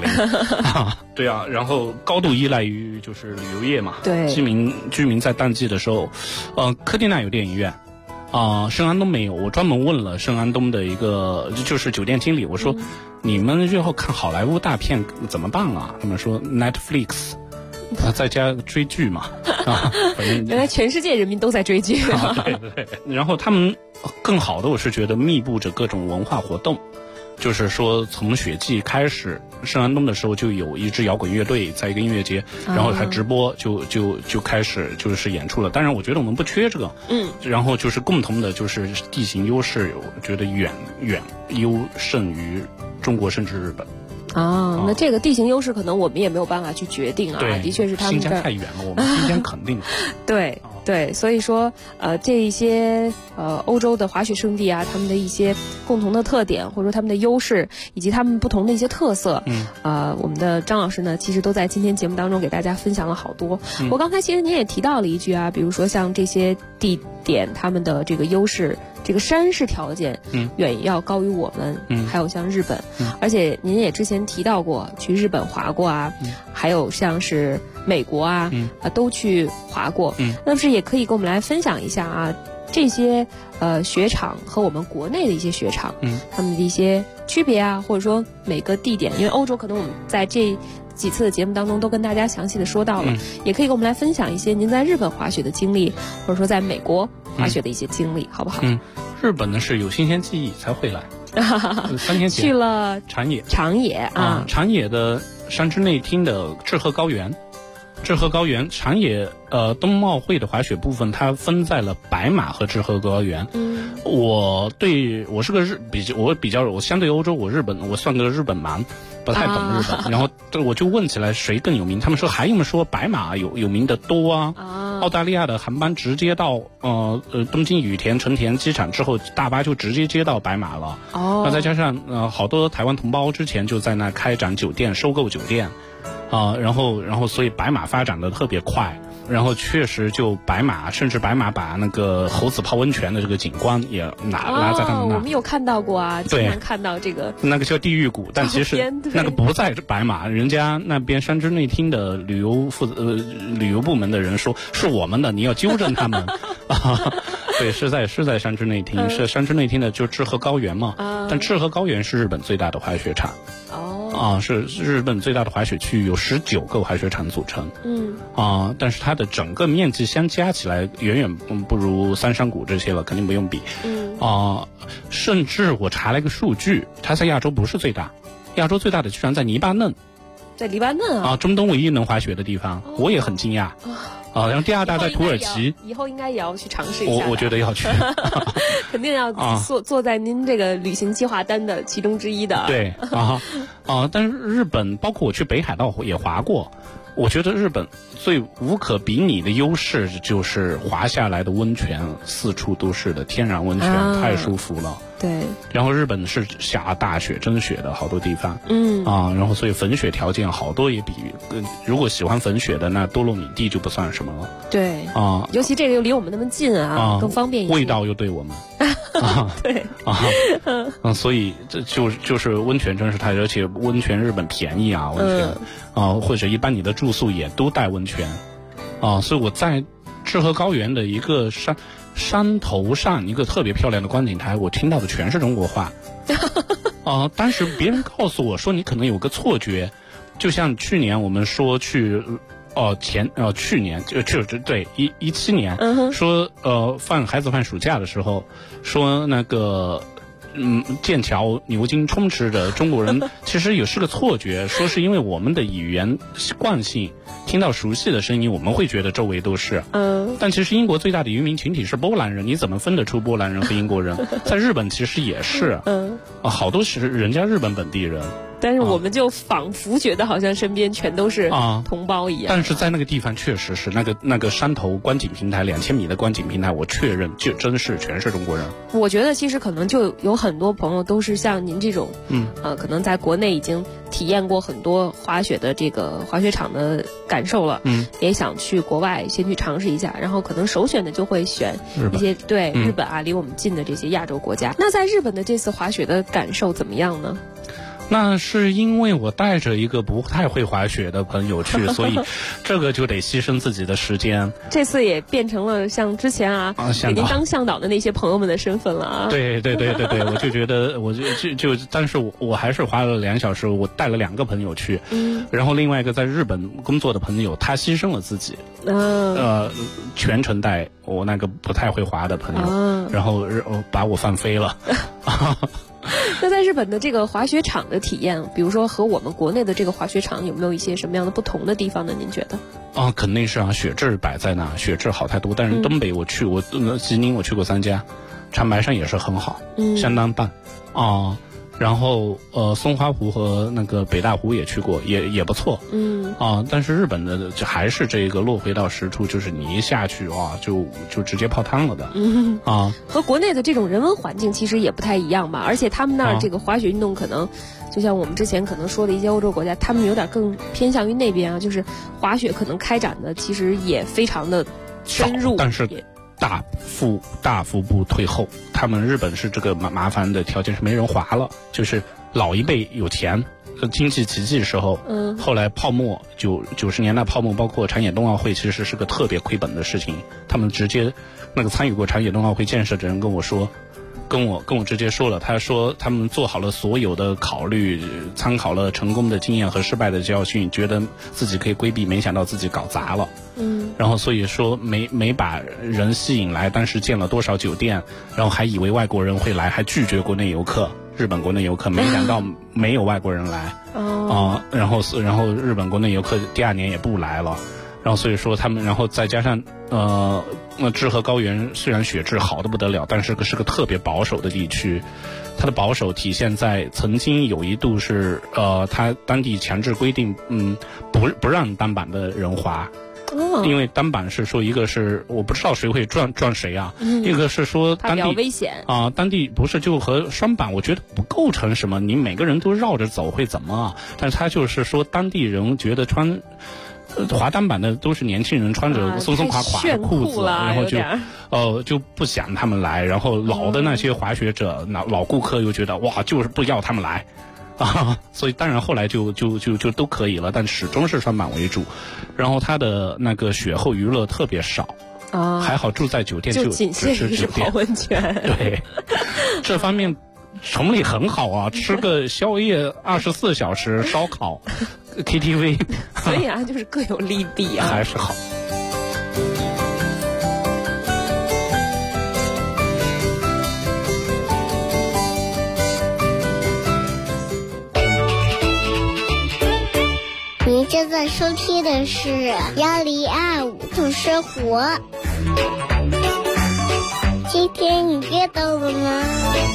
1950。对啊，然后高度依赖于就是旅游业嘛。 对， 居民在淡季的时候，科蒂奈有电影院。圣安东没有，我专门问了圣安东的一个就是酒店经理，我说你们日后看好莱坞大片怎么办啊？他们说 Netflix，在家追剧嘛。反正原来全世界人民都在追剧。 对。然后他们更好的，我是觉得密布着各种文化活动。就是说从雪季开始，圣安东的时候就有一支摇滚乐队在一个音乐节，然后他直播就开始就是演出了。当然我觉得我们不缺这个，然后就是共同的就是地形优势，我觉得远优胜于中国甚至日本。 那这个地形优势可能我们也没有办法去决定啊。 对， 的确是他们新疆太远了，我们新疆肯定。 对，所以说这一些欧洲的滑雪胜地啊，他们的一些共同的特点，或者说他们的优势，以及他们不同的一些特色，我们的张老师呢，其实都在今天节目当中给大家分享了好多。我刚才其实您也提到了一句啊，比如说像这些地点，他们的这个优势。这个山势条件远要高于我们，还有像日本，而且您也之前提到过去日本滑过啊，还有像是美国啊，都去滑过，那不是也可以跟我们来分享一下啊，这些雪场和我们国内的一些雪场，他们的一些区别啊，或者说每个地点，因为欧洲可能我们在这几次的节目当中都跟大家详细的说到了，也可以跟我们来分享一些您在日本滑雪的经历，或者说在美国滑雪的一些经历，好不好？ 日本呢是有新鲜记忆才会来。3天前去了长野啊， 长野的山之内厅的志贺高原，长野冬奥会的滑雪部分，它分在了白马和志贺高原。我是个我相对欧洲，我算个日本盲，不太懂日本。然后我就问起来谁更有名，他们说还用说白马有名的多啊。澳大利亚的航班直接到东京羽田成田机场之后，大巴就直接接到白马了。那再加上好多台湾同胞之前就在那开展酒店，收购酒店。然后所以白马发展的特别快，然后确实就甚至白马把那个猴子泡温泉的这个景观也拿在他们那。 我们有看到过啊，经常看到这个。 那个叫地狱谷，但其实那个不在白马，人家那边山之内厅的旅游部门的人说是我们的，你要纠正他们。对，是在山之内厅，是山之内厅的就志贺高原嘛。但志贺高原是日本最大的滑雪场。是日本最大的滑雪区域，有19个滑雪场组成。但是它的整个面积相加起来远远不如三山谷这些了，肯定不用比。甚至我查了一个数据，它在亚洲不是最大，亚洲最大的居然在黎巴嫩。 在黎巴嫩啊， 中东唯一能滑雪的地方，我也很惊讶。 然后第二大在土耳其， 以后应该也要去尝试一下。 我觉得要去， 肯定要坐在您这个旅行计划单的其中之一的。 对但是日本，包括我去北海道也滑过。我觉得日本最无可比拟的优势就是滑下来的温泉，四处都是的天然温泉，太舒服了。 对。 然后日本是下大雪、真雪的好多地方，然后所以粉雪条件好多也比如果喜欢粉雪的，那多洛米蒂就不算什么了。 对。尤其这个又离我们那么近更方便一些。 味道又对我们。 对。 所以这就是温泉真是太，而且温泉日本便宜温泉。或者一般你的住宿也都带温泉，所以我在志贺高原的一个山头上一个特别漂亮的观景台，我听到的全是中国话。当时别人告诉我说你可能有个错觉，就像去年我们说去去年对17年，说孩子放暑假的时候，说那个。剑桥牛津充斥着中国人，其实也是个错觉，说是因为我们的语言惯性，听到熟悉的声音，我们会觉得周围都是。但其实英国最大的移民群体是波兰人，你怎么分得出波兰人和英国人？在日本其实也是。好多是人家日本本地人。 但是我们就仿佛觉得好像身边全都是同胞一样。 但是在那个地方确实是那个山头观景平台2000米的观景平台，我确认就真是全是中国人。 我觉得其实可能就有很多朋友都是像您这种，可能在国内已经体验过很多滑雪的这个滑雪场的感受了，也想去国外先去尝试一下，然后可能首选的就会选一些日本离我们近的这些亚洲国家。那在日本的这次滑雪的感受怎么样呢？ 那是因为我带着一个不太会滑雪的朋友去，所以这个就得牺牲自己的时间。 这次也变成了像之前给您当向导的那些朋友们的身份了对，我就觉得但是我还是花了2小时，我带了2个朋友去，然后另外一个在日本工作的朋友，他牺牲了自己，全程带我那个不太会滑的朋友，然后把我放飞了。 那在日本的这个滑雪场的体验，比如说和我们国内的这个滑雪场有没有一些什么样的不同的地方呢？您觉得？ 肯定是雪质摆在那，雪质好太多。但是东北我去，吉林我去过3家，长白山也是很好，相当棒然后松花湖和那个北大湖也去过，也不错。但是日本的就还是这个落回到实处，就是你一下去就直接泡汤了的。 和国内的这种人文环境其实也不太一样吧，而且他们那儿这个滑雪运动可能就像我们之前可能说的一些欧洲国家，他们有点更偏向于那边就是滑雪可能开展的其实也非常的深入， 但是大幅步退后。他们日本是这个麻烦的条件是没人滑了，就是老一辈有钱，经济奇迹时候，后来泡沫90年代泡沫，包括长野冬奥会，其实是个特别亏本的事情。他们直接那个参与过长野冬奥会建设的人跟我说。跟我直接说了，他说他们做好了所有的考虑，参考了成功的经验和失败的教训，觉得自己可以规避，没想到自己搞砸了。然后所以说没把人吸引来，但是建了多少酒店，然后还以为外国人会来，还拒绝国内游客，日本国内游客，没想到没有外国人来。然后日本国内游客第2年也不来了。然后所以说他们，然后再加上志贺高原虽然雪质好的不得了，但是是个特别保守的地区。它的保守体现在曾经有一度是它当地强制规定不让单板的人滑。因为单板是说一个是我不知道谁会撞谁一个是说当地比较危险当地不是就和双板我觉得不构成什么，你每个人都绕着走会怎么但是他就是说当地人觉得滑单板的都是年轻人，穿着松松垮垮的裤子，然后就不想他们来，然后老的那些滑雪者老顾客又觉得哇就是不要他们来所以当然后来就都可以了，但始终是双板为主。然后他的那个雪后娱乐特别少还好住在酒店就仅限于泡温泉。 对，这方面崇礼很好吃个宵夜24小时烧烤KTV 所以就是各有利弊还是好。 您正在收听的是1025动生活。今天你跌倒了吗？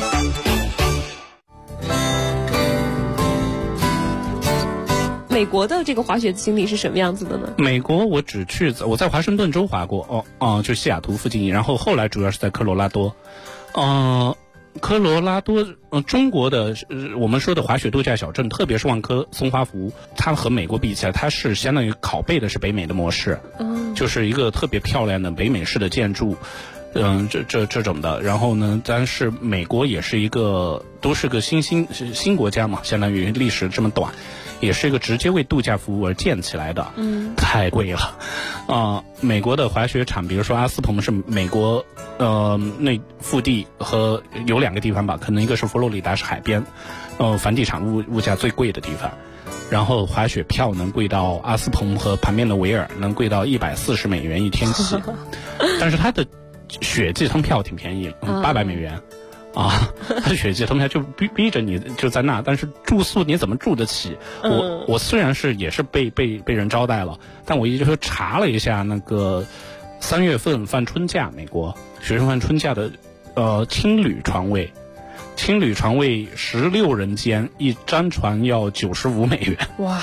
美国的这个滑雪经历是什么样子的呢？ 美国我在华盛顿州滑过，就西雅图附近，然后后来主要是在科罗拉多，科罗拉多，中国的我们说的滑雪度假小镇，特别是万科松花湖，它和美国比起来，它是相当于拷贝的是北美的模式，就是一个特别漂亮的北美式的建筑。这种的，然后呢，但是美国也是都是个新国家嘛，相当于历史这么短，也是一个直接为度假服务而建起来的，太贵了，美国的滑雪场，比如说阿斯彭是美国内腹地和有2个地方吧，可能一个是佛罗里达是海边，房地产物价最贵的地方。然后滑雪票能贵到阿斯彭和旁边的维尔能贵到$140一天起，但是它的雪季通票挺便宜，$800啊，雪季通票就逼着你就在那，但是住宿你怎么住得起？我虽然也是被人招待了，但我一直查了一下那个3月份放春假，美国学生放春假的青旅床位16人间，一张床要$95。 哇，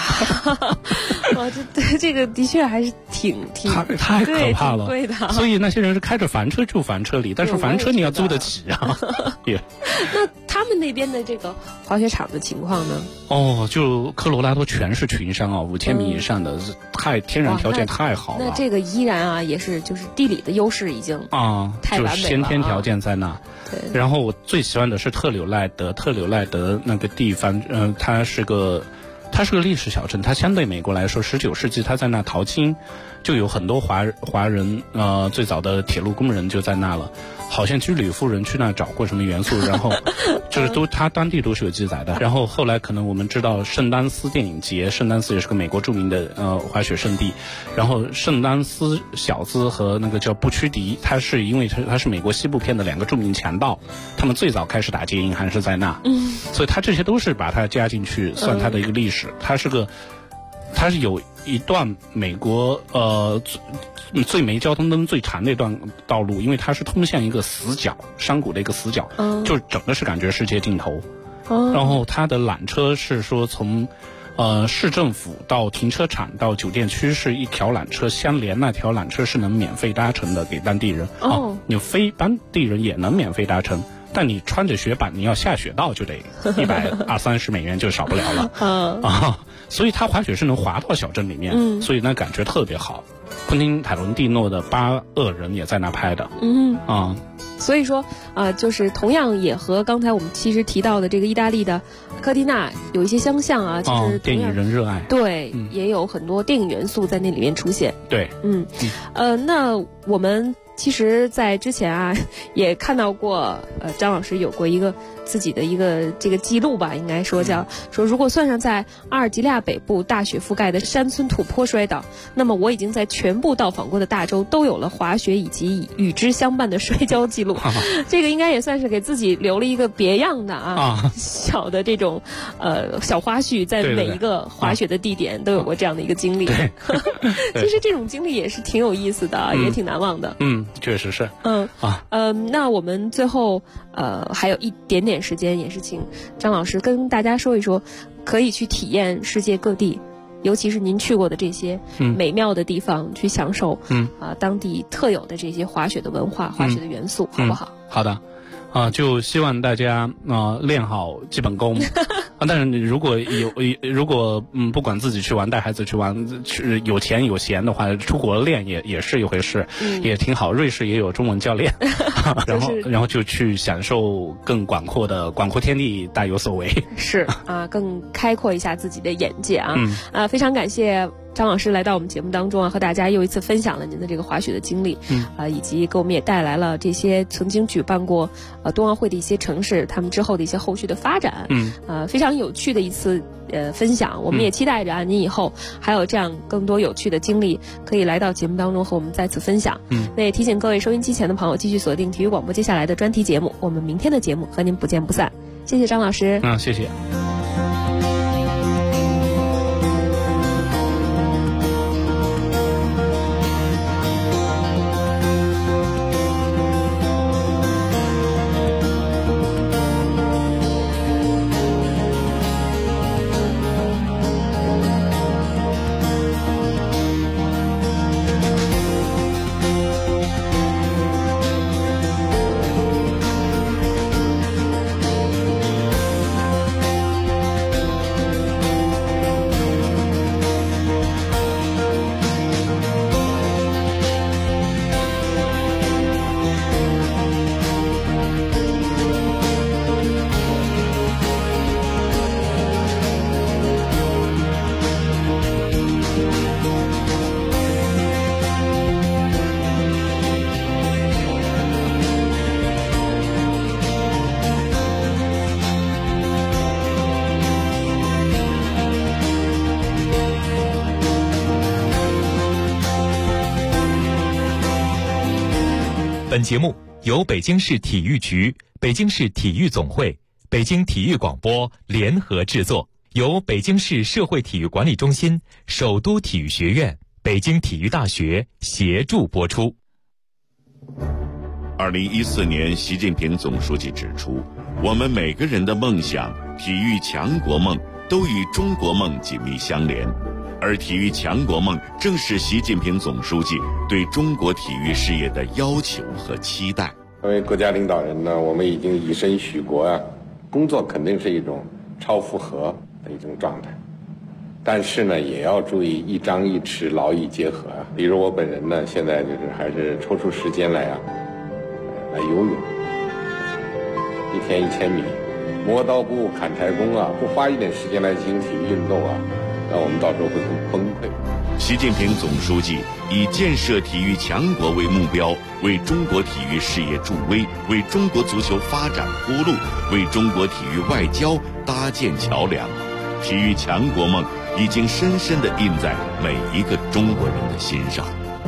这个的确还是挺太可怕了， 贵的。 所以那些人是开着房车住房车里，但是房车你要租得起啊。 那他们那边的这个滑雪场的情况呢？ 就科罗拉多全是群山5000米以上的，天然条件太好了。 那这个依然也是就是地理的优势已经太完美了， 就是先天条件在那。 对。 然后我最喜欢的是特柳赖德那个地方，它是个历史小镇，它相对美国来说19世纪它在那淘金，就有很多华人，最早的铁路工人就在那了。好像居里夫人去那找过什么元素，然后就是他当地都是有记载的。然后后来可能我们知道圣丹斯电影节，圣丹斯也是个美国著名的滑雪圣地。然后圣丹斯小子和那个叫布屈迪，因为他是美国西部片的2个著名强盗，他们最早开始打劫银行是在那，所以他这些都是把它加进去算他的一个历史。它是有一段美国最没交通灯最长的一段道路，因为它是通向一个死角，山谷的一个死角，就整个是感觉世界尽头。然后它的缆车是说从市政府到停车场到酒店区是一条缆车相连，那条缆车是能免费搭乘的给当地人。你非当地人也能免费搭乘，但你穿着雪板你要下雪道就得$120-130就少不了了。所以它滑雪是能滑到小镇里面，所以那感觉特别好。昆汀·塔伦蒂诺的《8恶人》也在那拍的。 所以说就是同样也和刚才我们其实提到的这个意大利的科蒂纳有一些相像啊，就是电影人热爱， 对，也有很多电影元素在那里面出现。 对， 那我们其实在之前也看到过张老师有过一个自己的一个这个记录吧，应该说说如果算上在阿尔及利亚北部大雪覆盖的山村土坡摔倒，那么我已经在全部到访过的大洲都有了滑雪以及与之相伴的摔跤记录。这个应该也算是给自己留了一个别样的小的这种小花絮，在每一个滑雪的地点都有过这样的一个经历。其实这种经历也是挺有意思的，也挺难忘的。 确实是。 那我们最后还有一点点时间，也是请张老师跟大家说一说，可以去体验世界各地，尤其是您去过的这些美妙的地方，去享受当地特有的这些滑雪的文化、滑雪的元素，好不好？ 好的。就希望大家练好基本功。但是如果不管自己去玩带孩子去玩，有钱有闲的话，出国练也是一回事，也挺好。瑞士也有中文教练，然后就去享受更广阔天地，大有所为。是更开阔一下自己的眼界非常感谢张老师来到我们节目当中和大家又一次分享了您的这个滑雪的经历，以及给我们也带来了这些曾经举办过冬奥会的一些城市，他们之后的一些后续的发展，非常有趣的一次分享。我们也期待着您以后还有这样更多有趣的经历可以来到节目当中和我们再次分享。那也提醒各位收音机前的朋友继续锁定体育广播接下来的专题节目，我们明天的节目和您不见不散。谢谢张老师。 谢谢。 本节目由北京市体育局、北京市体育总会、北京体育广播联合制作，由北京市社会体育管理中心、首都体育学院、北京体育大学协助播出。 2014年，习近平总书记指出，我们每个人的梦想、体育强国梦都与中国梦紧密相连，而体育强国梦正是习近平总书记对中国体育事业的要求和期待。 作为国家领导人呢，我们已经以身许国啊，工作肯定是一种超负荷的一种状态，但是呢，也要注意一张一弛，劳逸结合啊。比如我本人呢，现在还是抽出时间来游泳，一天1000米，磨刀不误砍柴工啊，不花一点时间来进行体育运动啊，那我们到时候会很崩溃。 习近平总书记以建设体育强国为目标，为中国体育事业助威，为中国足球发展铺路，为中国体育外交搭建桥梁。体育强国梦已经深深地印在每一个中国人的心上。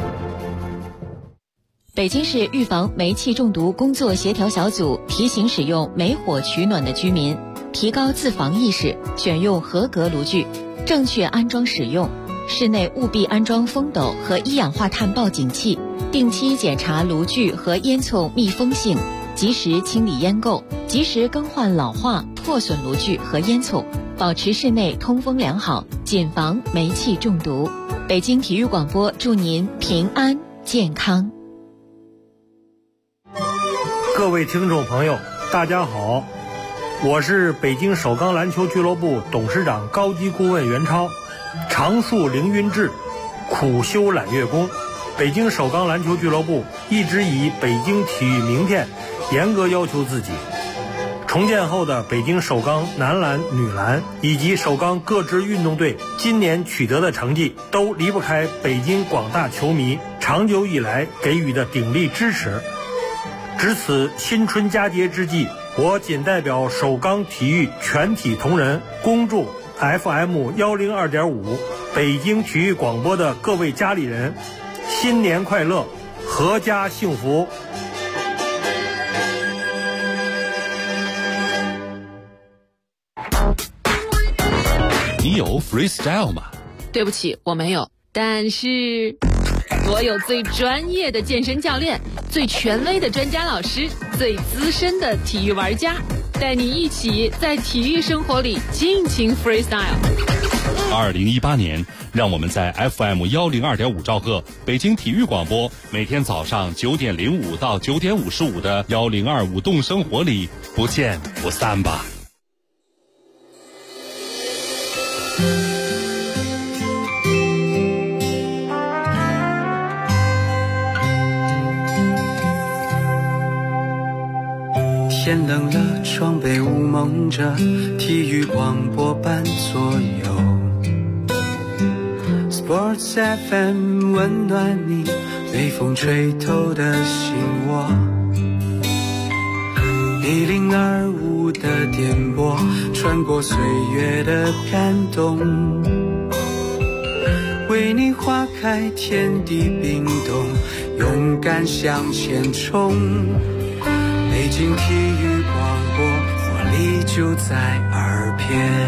北京市预防煤气中毒工作协调小组提醒使用煤火取暖的居民提高自防意识，选用合格炉具，正确安装使用。室内务必安装风斗和一氧化碳报警器，定期检查炉具和烟囱密封性，及时清理烟垢，及时更换老化破损炉具和烟囱，保持室内通风良好，谨防煤气中毒。北京体育广播祝您平安健康。 各位听众朋友，大家好，我是北京首钢篮球俱乐部董事长高级顾问袁超。常宿凌云志，苦修揽月功。北京首钢篮球俱乐部一直以北京体育名片严格要求自己。重建后的北京首钢男篮、女篮以及首钢各支运动队今年取得的成绩，都离不开北京广大球迷长久以来给予的鼎力支持。值此新春佳节之际，我谨代表首钢体育全体同仁，恭祝FM 102.5北京体育广播的各位家里人新年快乐，阖家幸福。 你有 freestyle 吗？ 对不起，我没有。但是我有最专业的健身教练，最权威的专家老师，最资深的体育玩家，带你一起在体育生活里尽情 freestyle。 2018年，让我们在 FM 102.5兆赫北京体育广播，每天早上9点05到9点55的1025动生活里不见不散吧。 天冷了，窗被雾蒙着，体育广播伴左右。Sports FM 温暖你，被风吹透的心窝。1025的电波，穿过岁月的感动，为你划开天地冰冻，勇敢向前冲。北京体育广播，活力就在耳边。